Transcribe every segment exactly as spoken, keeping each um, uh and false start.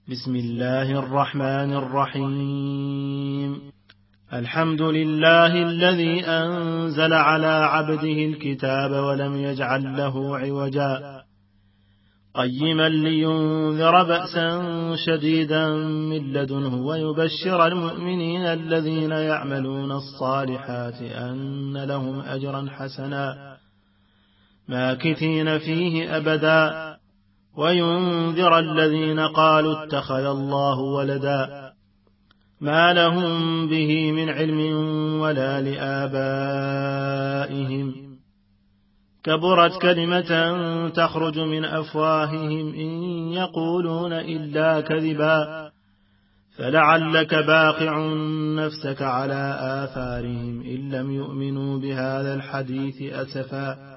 بسم الله الرحمن الرحيم. الحمد لله الذي أنزل على عبده الكتاب ولم يجعل له عوجا قيما لينذر بأسا شديدا من لدنه ويبشر المؤمنين الذين يعملون الصالحات أن لهم أجرا حسنا ماكثين فيه أبدا وينذر الذين قالوا اتخذ الله ولدا ما لهم به من علم ولا لآبائهم كبرت كلمة تخرج من أفواههم إن يقولون إلا كذبا فلعلك باخع نفسك على آثارهم إن لم يؤمنوا بهذا الحديث أسفا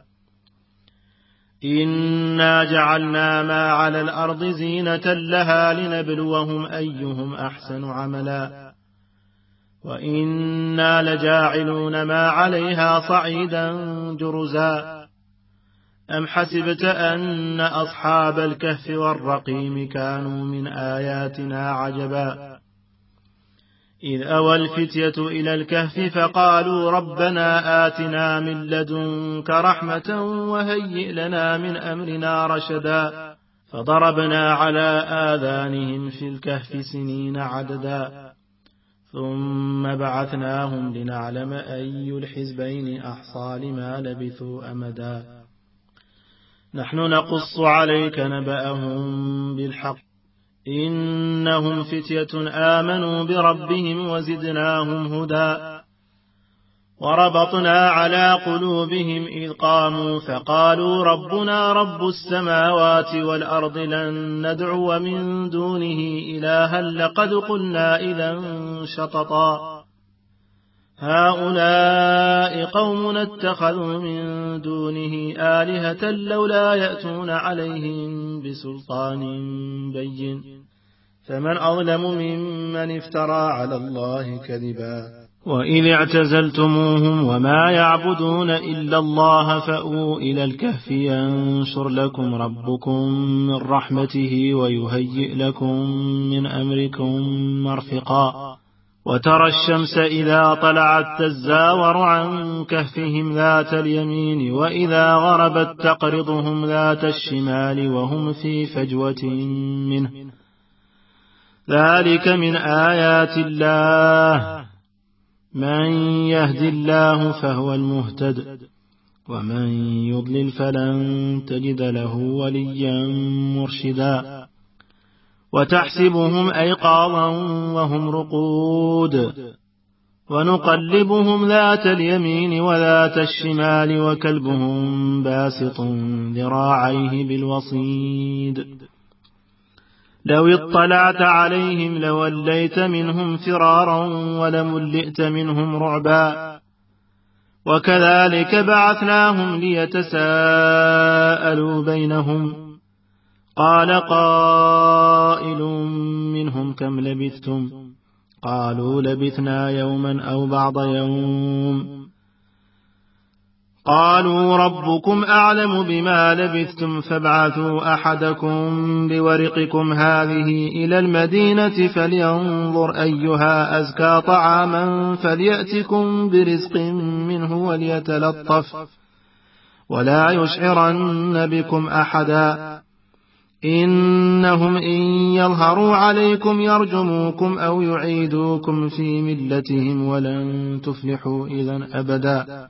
إنا جعلنا ما على الأرض زينة لها لنبلوهم أيهم أحسن عملا وإنا لجاعلون ما عليها صعيدا جرزا أم حسبت أن أصحاب الكهف والرقيم كانوا من آياتنا عجبا إذ أوى الفتية إلى الكهف فقالوا ربنا آتنا من لدنك رحمة وهيئ لنا من أمرنا رشدا فضربنا على آذانهم في الكهف سنين عددا ثم بعثناهم لنعلم أي الحزبين أحصى لما لبثوا أمدا نحن نقص عليك نبأهم بالحق إنهم فتية آمنوا بربهم وزدناهم هدى وربطنا على قلوبهم إذ قاموا فقالوا ربنا رب السماوات والأرض لن ندعو من دونه إلها لقد قلنا إذا شططا هؤلاء قوم اتخذوا من دونه آلهة لولا يأتون عليهم بسلطان بين فمن أظلم ممن افترى على الله كذبا وإذ اعتزلتموهم وما يعبدون إلا الله فأووا إلى الكهف ينشر لكم ربكم من رحمته ويهيئ لكم من أمركم مرفقا وترى الشمس إذا طلعت تزاور عن كهفهم ذات اليمين وإذا غربت تقرضهم ذات الشمال وهم في فجوة منه ذلك من آيات الله من يهد الله فهو المهتد ومن يضلل فلن تجد له وليا مرشدا وتحسبهم أيقاظا وهم رقود ونقلبهم ذات اليمين وذات الشمال وكلبهم باسط ذراعيه بالوصيد لو اطلعت عليهم لوليت منهم فرارا ولملئت منهم رعبا وكذلك بعثناهم ليتساءلوا بينهم قال قائل منهم كم لبثتم قالوا لبثنا يوما أو بعض يوم قالوا ربكم أعلم بما لبثتم فابعثوا أحدكم بورقكم هذه إلى المدينة فلينظر أيها أزكى طعاما فليأتكم برزق منه وليتلطف ولا يشعرن بكم أحدا إنهم إن يظهروا عليكم يرجموكم أو يعيدوكم في ملتهم ولن تفلحوا إذن أبدا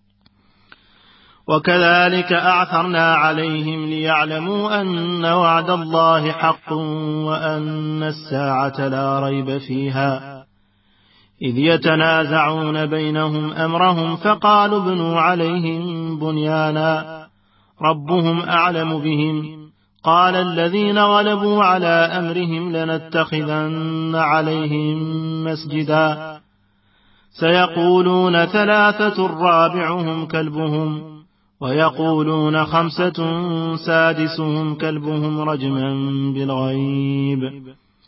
وكذلك أعثرنا عليهم ليعلموا أن وعد الله حق وأن الساعة لا ريب فيها إذ يتنازعون بينهم أمرهم فقالوا ابنوا عليهم بنيانا ربهم أعلم بهم قال الذين غلبوا على أمرهم لنتخذن عليهم مسجدا سيقولون ثلاثة رابعهم كلبهم ويقولون خمسة سادسهم كلبهم رجما بالغيب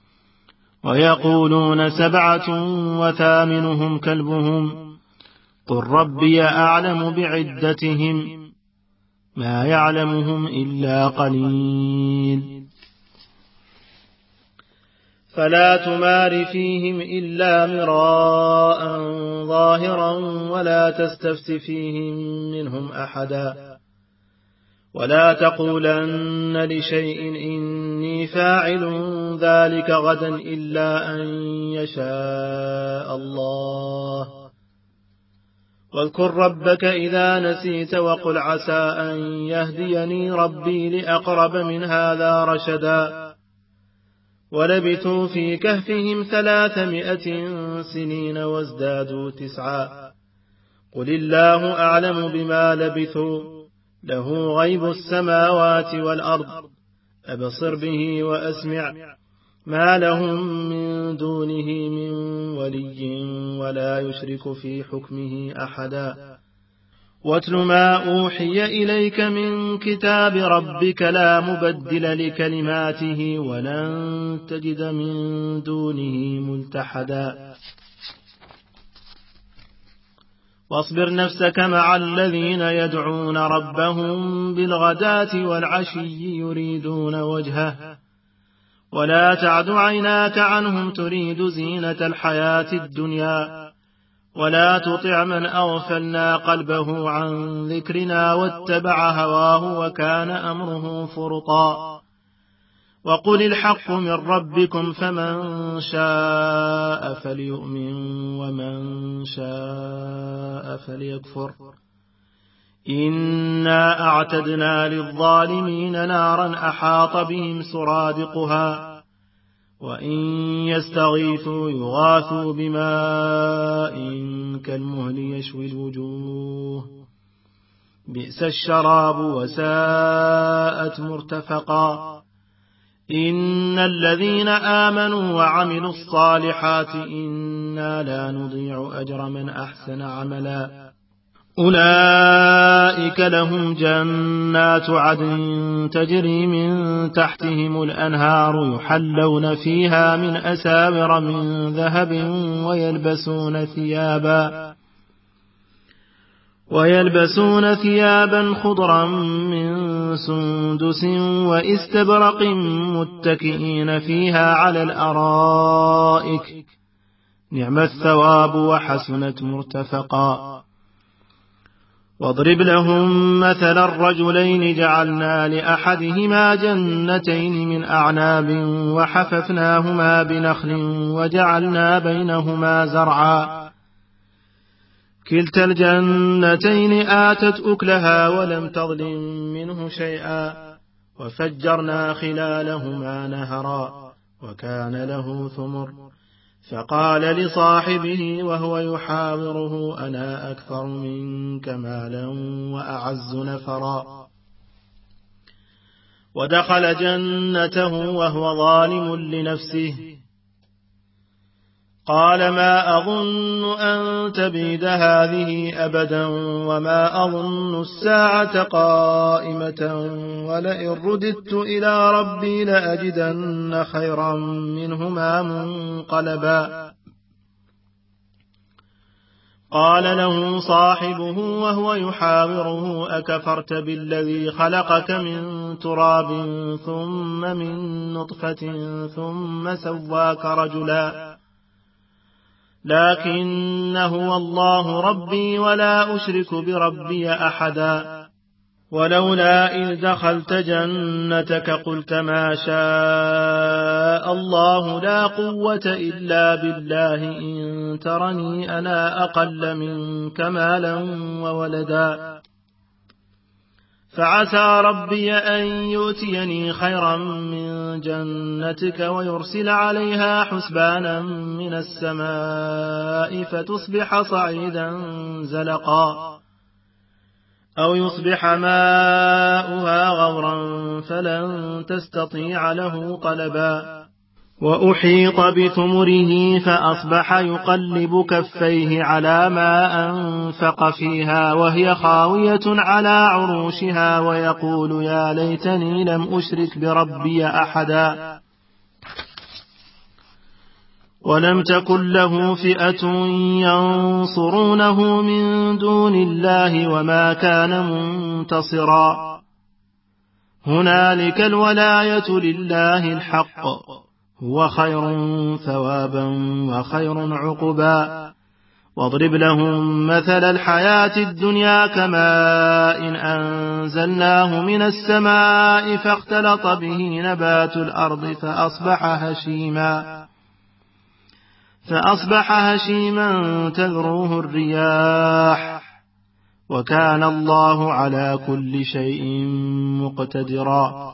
ويقولون سبعة وثامنهم كلبهم قل ربي أعلم بعدتهم ما يعلمهم إلا قليل فلا تمار فيهم إلا مراء ظاهرا ولا تستفت فيهم منهم أحدا ولا تقولن لشيء إني فاعل ذلك غدا إلا أن يشاء الله واذكر ربك إذا نسيت وقل عسى أن يهديني ربي لأقرب من هذا رشدا ولبثوا في كهفهم ثلاثمائة سنين وازدادوا تسعا قل الله أعلم بما لبثوا له غيب السماوات والأرض أبصر به وأسمع ما لهم من دونه من ولي ولا يشرك في حكمه أحدا واتل ما أوحي إليك من كتاب ربك لا مبدل لكلماته ولن تجد من دونه ملتحدا واصبر نفسك مع الذين يدعون ربهم بالغداة والعشي يريدون وجهه ولا تعد عيناك عنهم تريد زينة الحياة الدنيا ولا تطع من أغفلنا قلبه عن ذكرنا واتبع هواه وكان أمره فرطا وقل الحق من ربكم فمن شاء فليؤمن ومن شاء فليكفر إنا أعتدنا للظالمين نارا أحاط بهم سرادقها وإن يستغيثوا يغاثوا بماء كالمهل يشوي الوجوه بئس الشراب وساءت مرتفقا إن الذين آمنوا وعملوا الصالحات إنا لا نضيع أجر من أحسن عملا أولئك لهم جنات عدن تجري من تحتهم الأنهار يحلون فيها من أساور من ذهب ويلبسون ثيابا ويلبسون ثيابا خضرا من سندس واستبرق متكئين فيها على الأرائك نعم الثواب وحسنت مرتفقا واضرب لهم مثل الرجلين جعلنا لأحدهما جنتين من أعناب وحففناهما بنخل وجعلنا بينهما زرعا كلتا الجنتين آتت أكلها ولم تظلم منه شيئا وفجرنا خلالهما نهرا وكان له ثمر فقال لصاحبه وهو يحاوره أنا أكثر منك مالا وأعز نفرا ودخل جنته وهو ظالم لنفسه قال ما أظن أن تبيد هذه أبدا وما أظن الساعة قائمة ولئن رددت إلى ربي لأجدن خيرا منهما منقلبا قال له صاحبه وهو يحاوره أكفرت بالذي خلقك من تراب ثم من نطفة ثم سواك رجلا لكن هو الله ربي ولا أشرك بربي أحدا ولولا إذ دخلت جنتك قلت ما شاء الله لا قوة إلا بالله إن ترني أنا أقل منك مالا وولدا فعسى ربي أن يؤتيني خيرا من جنتك ويرسل عليها حسبانا من السماء فتصبح صعيدا زلقا أو يصبح ماؤها غورا فلن تستطيع له طلبا وأحيط بثمره فأصبح يقلب كفيه على ما أنفق فيها وهي خاوية على عروشها ويقول يا ليتني لم أشرك بربي أحدا ولم تكن له فئة ينصرونه من دون الله وما كان منتصرا هنالك الولاية لله الحق هو خير ثوابا وخير عقبا. واضرب لهم مثل الحياة الدنيا كماء إن أنزلناه من السماء فاختلط به نبات الأرض فأصبح هشيما فأصبح هشيما تذروه الرياح وكان الله على كل شيء مقتدرا.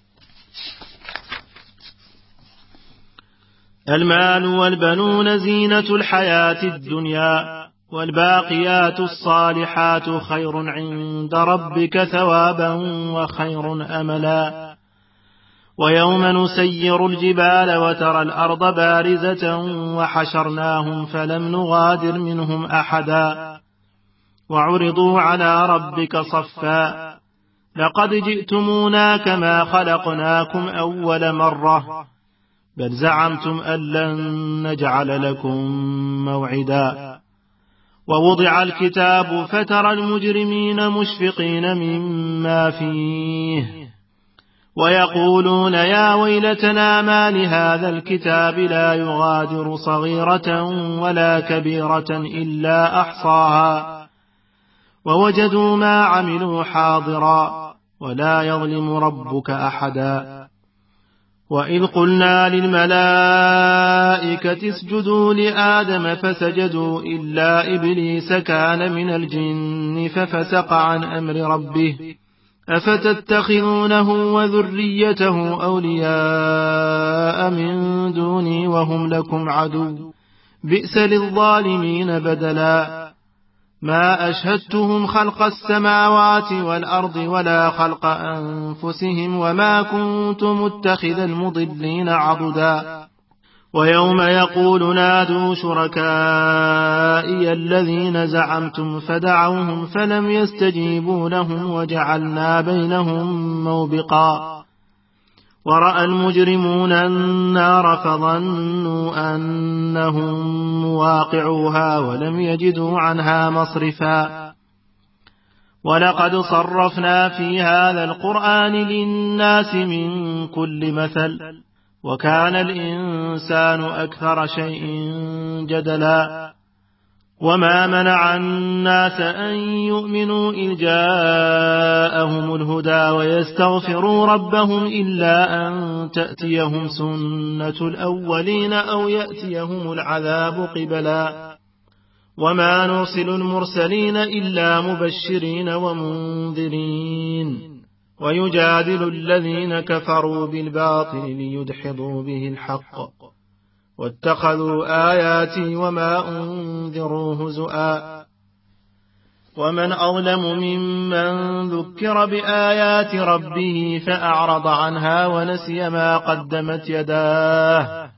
المال والبنون زينة الحياة الدنيا والباقيات الصالحات خير عند ربك ثوابا وخير أملا. ويوم نسير الجبال وترى الأرض بارزة وحشرناهم فلم نغادر منهم أحدا وعرضوا على ربك صفا لقد جئتمونا كما خلقناكم أول مرة بل زعمتم أن لن نجعل لكم موعدا. ووضع الكتاب فترى المجرمين مشفقين مما فيه ويقولون يا ويلتنا ما لهذا الكتاب لا يغادر صغيرة ولا كبيرة إلا أحصاها ووجدوا ما عملوا حاضرا ولا يظلم ربك أحدا. وإذ قلنا للملائكة اسجدوا لآدم فسجدوا إلا إبليس كان من الجن ففسق عن أمر ربه أفتتخذونه وذريته أولياء من دوني وهم لكم عدو بئس للظالمين بدلا. ما أشهدتهم خلق السماوات والأرض ولا خلق أنفسهم وما كنت متخذ المضلين عضدا. ويوم يقول نادوا شركائي الذين زعمتم فدعوهم فلم يستجيبوا لهم وجعلنا بينهم موبقا. ورأى المجرمون النار فظنوا أنهم مواقعوها ولم يجدوا عنها مصرفا. ولقد صرفنا في هذا القرآن للناس من كل مثل وكان الإنسان أكثر شيء جدلا. وما منع الناس أن يؤمنوا إذ جاءهم الهدى ويستغفروا ربهم إلا أن تأتيهم سنة الأولين أو يأتيهم العذاب قبلا. وما نرسل المرسلين إلا مبشرين ومنذرين ويجادل الذين كفروا بالباطل ليدحضوا به الحق واتخذوا آياتي وما أنذروا هزؤا. ومن أظلم ممن ذكر بآيات ربه فأعرض عنها ونسي ما قدمت يداه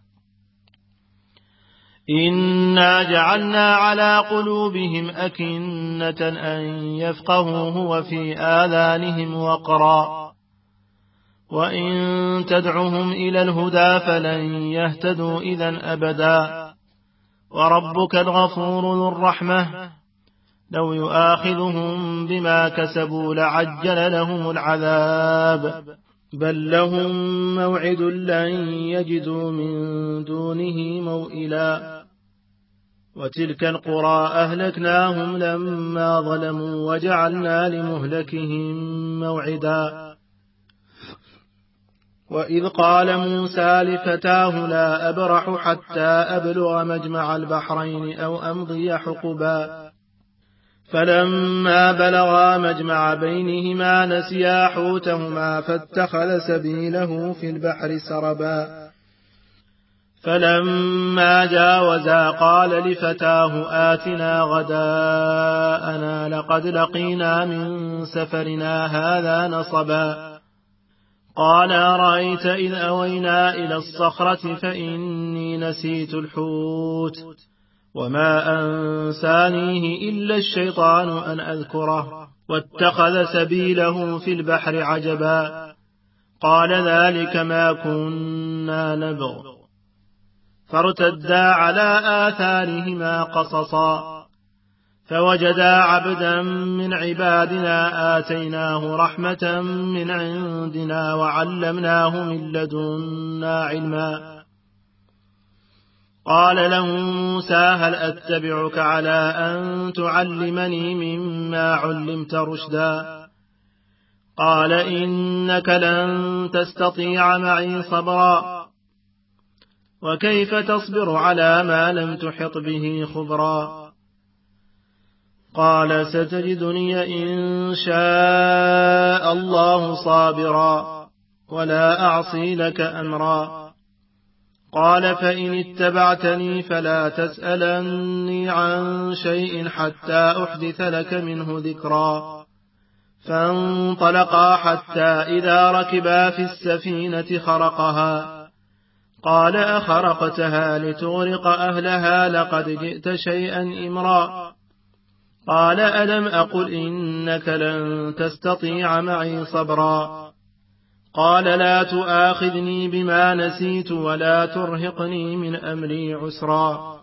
إنا جعلنا على قلوبهم أكنة أن يفقهوه وفي آذانهم وقرا وإن تدعهم إلى الهدى فلن يهتدوا إذن أبدا. وربك الغفور ذو الرحمة لو يؤاخذهم بما كسبوا لعجل لهم العذاب بل لهم موعد لن يجدوا من دونه موئلا. وتلك القرى أهلكناهم لما ظلموا وجعلنا لمهلكهم موعدا. وإذ قال موسى لفتاه لا أبرح حتى أبلغ مجمع البحرين أو أمضي حقبا فلما بلغا مجمع بينهما نسيا حوتهما فاتخذ سبيله في البحر سربا فلما جاوزا قال لفتاه آتنا غداءنا لقد لقينا من سفرنا هذا نصبا قال أرأيت إذ أوينا إلى الصخرة فإني نسيت الحوت وما أنسانيه إلا الشيطان أن أذكره واتخذ سبيله في البحر عجبا قال ذلك ما كنا نبغ فارتدا على آثارهما قصصا فوجدا عبدا من عبادنا آتيناه رحمة من عندنا وعلمناه من لدنا علما قال له موسى هل أتبعك على أن تعلمني مما علمت رشدا قال إنك لن تستطيع معي صبرا وكيف تصبر على ما لم تحط به خبرا قال ستجدني إن شاء الله صابرا ولا أعصي لك أمرا قال فإن اتبعتني فلا تسألني عن شيء حتى أحدث لك منه ذكرا فانطلقا حتى إذا ركبا في السفينة خرقها قال أخرقتها لتغرق أهلها لقد جئت شيئا إمرا قال ألم أقل إنك لن تستطيع معي صبرا قال لا تؤاخذني بما نسيت ولا ترهقني من أمري عسرا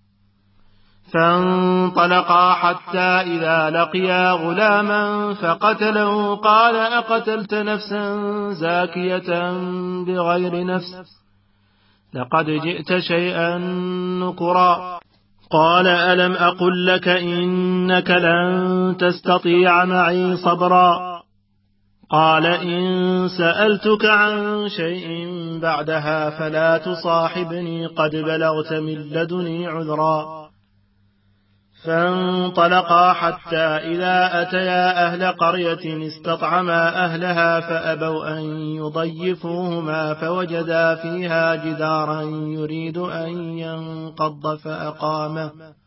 فانطلقا حتى إذا لقيا غلاما فقتله قال أقتلت نفسا زاكية بغير نفس لقد جئت شيئا نكرا قال ألم أقل لك إنك لن تستطيع معي صبرا قال إن سألتك عن شيء بعدها فلا تصاحبني قد بلغت من لدني عذرا فانطلقا حتى إذا أتيا أهل قرية استطعما أهلها فأبوا أن يضيفوهما فوجدا فيها جدارا يريد أن ينقض فأقامه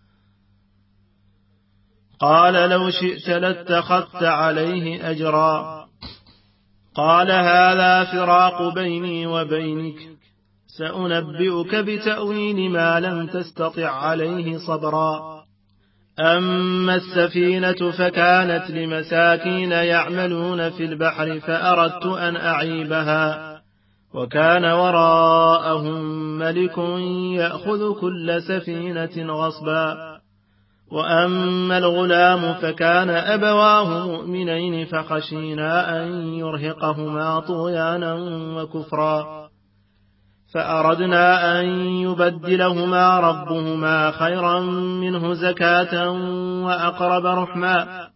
قال لو شئت لاتخذت عليه أجرا قال هذا فراق بيني وبينك سأنبئك بتأويل ما لم تستطع عليه صبرا أما السفينة فكانت لمساكين يعملون في البحر فأردت أن أعيبها وكان وراءهم ملك يأخذ كل سفينة غصبا وأما الغلام فكان أبواه مؤمنين فخشينا أن يرهقهما طغيانا وكفرا فأردنا أن يبدلهما ربهما خيرا منه زكاة وأقرب رحما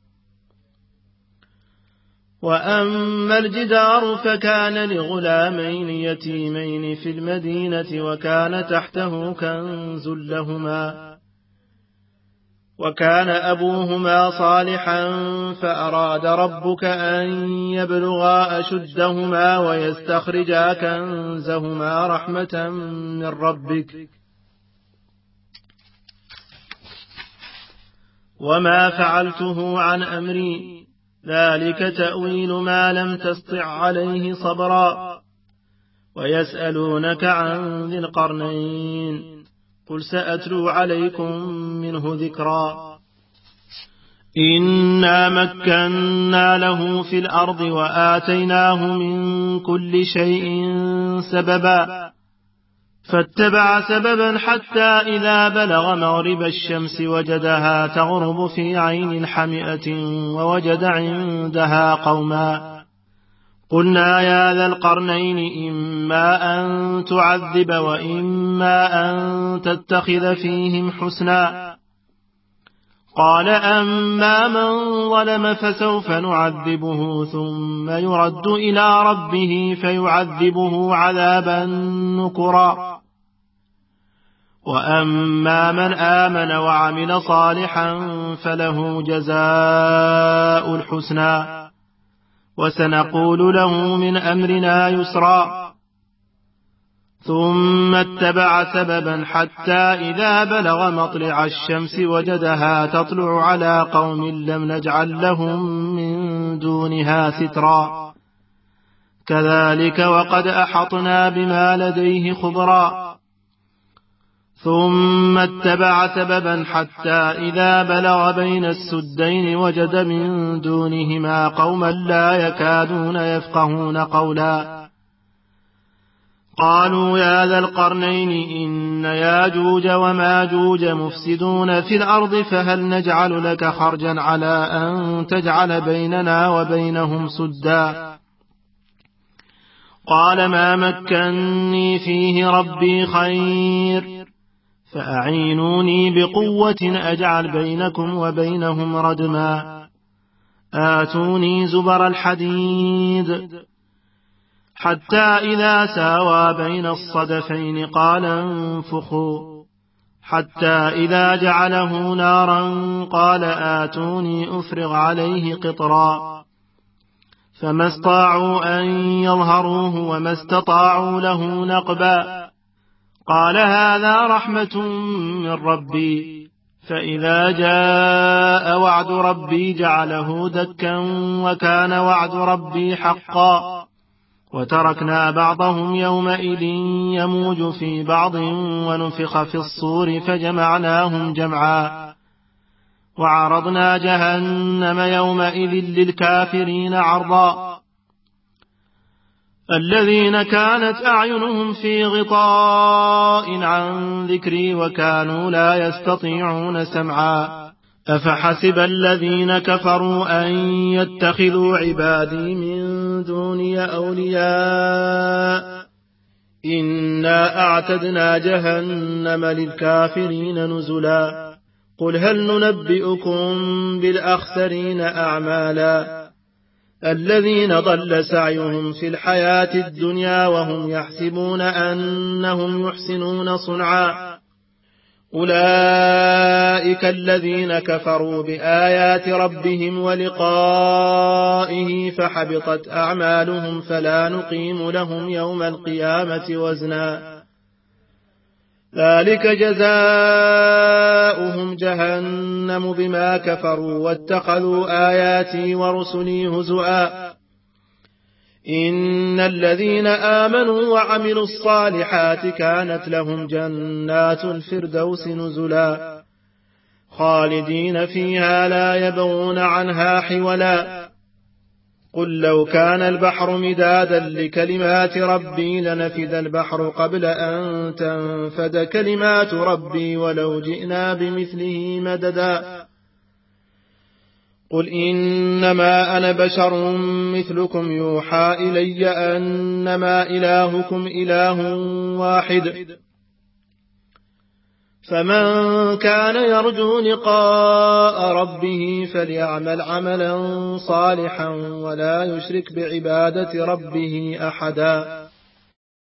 وأما الجدار فكان لغلامين يتيمين في المدينة وكان تحته كنز لهما وكان أبوهما صالحا فأراد ربك أن يبلغا أشدهما ويستخرجا كنزهما رحمة من ربك وما فعلته عن أمري ذلك تأويل ما لم تسطع عليه صبرا ويسألونك عن ذي القرنين قل سأتلو عليكم منه ذكرا إنا مكنا له في الأرض وآتيناه من كل شيء سببا فاتبع سببا حتى إذا بلغ مغرب الشمس وجدها تغرب في عين حمئة ووجد عندها قوما قلنا يا ذا القرنين إما أن تعذب وإما أن تتخذ فيهم حسنا قال أما من ظلم فسوف نعذبه ثم يرد إلى ربه فيعذبه عذابا نكرا وأما من آمن وعمل صالحا فله جزاء الحسنى وسنقول له من أمرنا يسرا ثم اتبع سببا حتى إذا بلغ مطلع الشمس وجدها تطلع على قوم لم نجعل لهم من دونها سترا كذلك وقد أحطنا بما لديه خبرا ثم اتبع سببا حتى إذا بلغ بين السدين وجد من دونهما قوما لا يكادون يفقهون قولا قالوا يا ذا القرنين إن ياجوج وماجوج مفسدون في الأرض فهل نجعل لك خرجا على أن تجعل بيننا وبينهم سدا قال ما مكني فيه ربي خير فأعينوني بقوة أجعل بينكم وبينهم ردما آتوني زبر الحديد حتى إذا ساوى بين الصدفين قال انفخوا حتى إذا جعله نارا قال آتوني أفرغ عليه قطرا فما استطاعوا أن يظهروه وما استطاعوا له نقبا قال هذا رحمة من ربي فإذا جاء وعد ربي جعله دكا وكان وعد ربي حقا وتركنا بعضهم يومئذ يموج في بعض ونفخ في الصور فجمعناهم جمعا وعرضنا جهنم يومئذ للكافرين عرضا الذين كانت أعينهم في غطاء عن ذكري وكانوا لا يستطيعون سمعا أفحسب الذين كفروا أن يتخذوا عبادي من دوني أولياء إنا أعتدنا جهنم للكافرين نزلا قل هل ننبئكم بالأخسرين أعمالا الذين ضل سعيهم في الحياة الدنيا وهم يحسبون أنهم يحسنون صنعا أولئك الذين كفروا بآيات ربهم ولقائه فحبطت أعمالهم فلا نقيم لهم يوم القيامة وزنا ذلك جزاؤهم جهنم بما كفروا واتخذوا آياتي ورسلي هزؤا إن الذين آمنوا وعملوا الصالحات كانت لهم جنات الفردوس نزلا خالدين فيها لا يبغون عنها حولا قل لو كان البحر مدادا لكلمات ربي لنفد البحر قبل أن تنفد كلمات ربي ولو جئنا بمثله مددا قل إنما أنا بشر مثلكم يوحى إلي أنما إلهكم إله واحد فمن كان يرجو لقاء ربه فليعمل عملا صالحا ولا يشرك بعبادة ربه أحدا